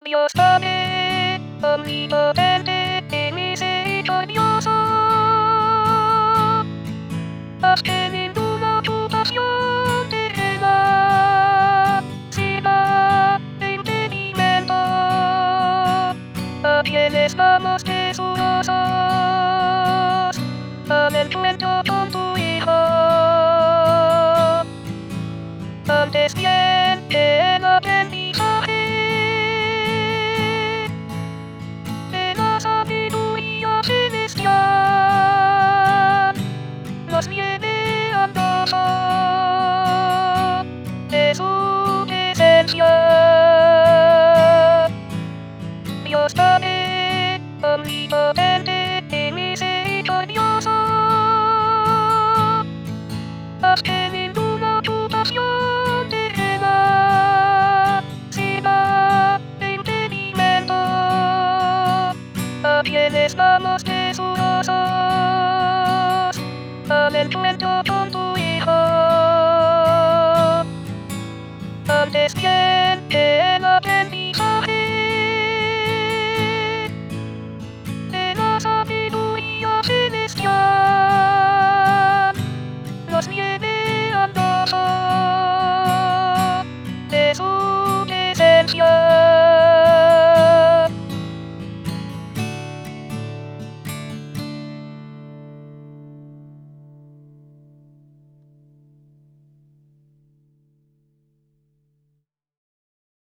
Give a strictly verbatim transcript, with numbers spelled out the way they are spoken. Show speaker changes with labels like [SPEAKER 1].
[SPEAKER 1] Dios Padre, omnipotente y misericordioso, haz que ninguna ocupación terrena sirva de impedimento a quienes vamos presurosos al encuentro con tu Hijo. Antes bien que el aprendizaje de la sabiduría celestial nos lleve al gozo de su presencia. Dios Padre, omnipotente y misericordioso, haz que ninguna ocupación terrena sirva de impedimento a quienes vamos presurosos al encuentro con tu Hijo.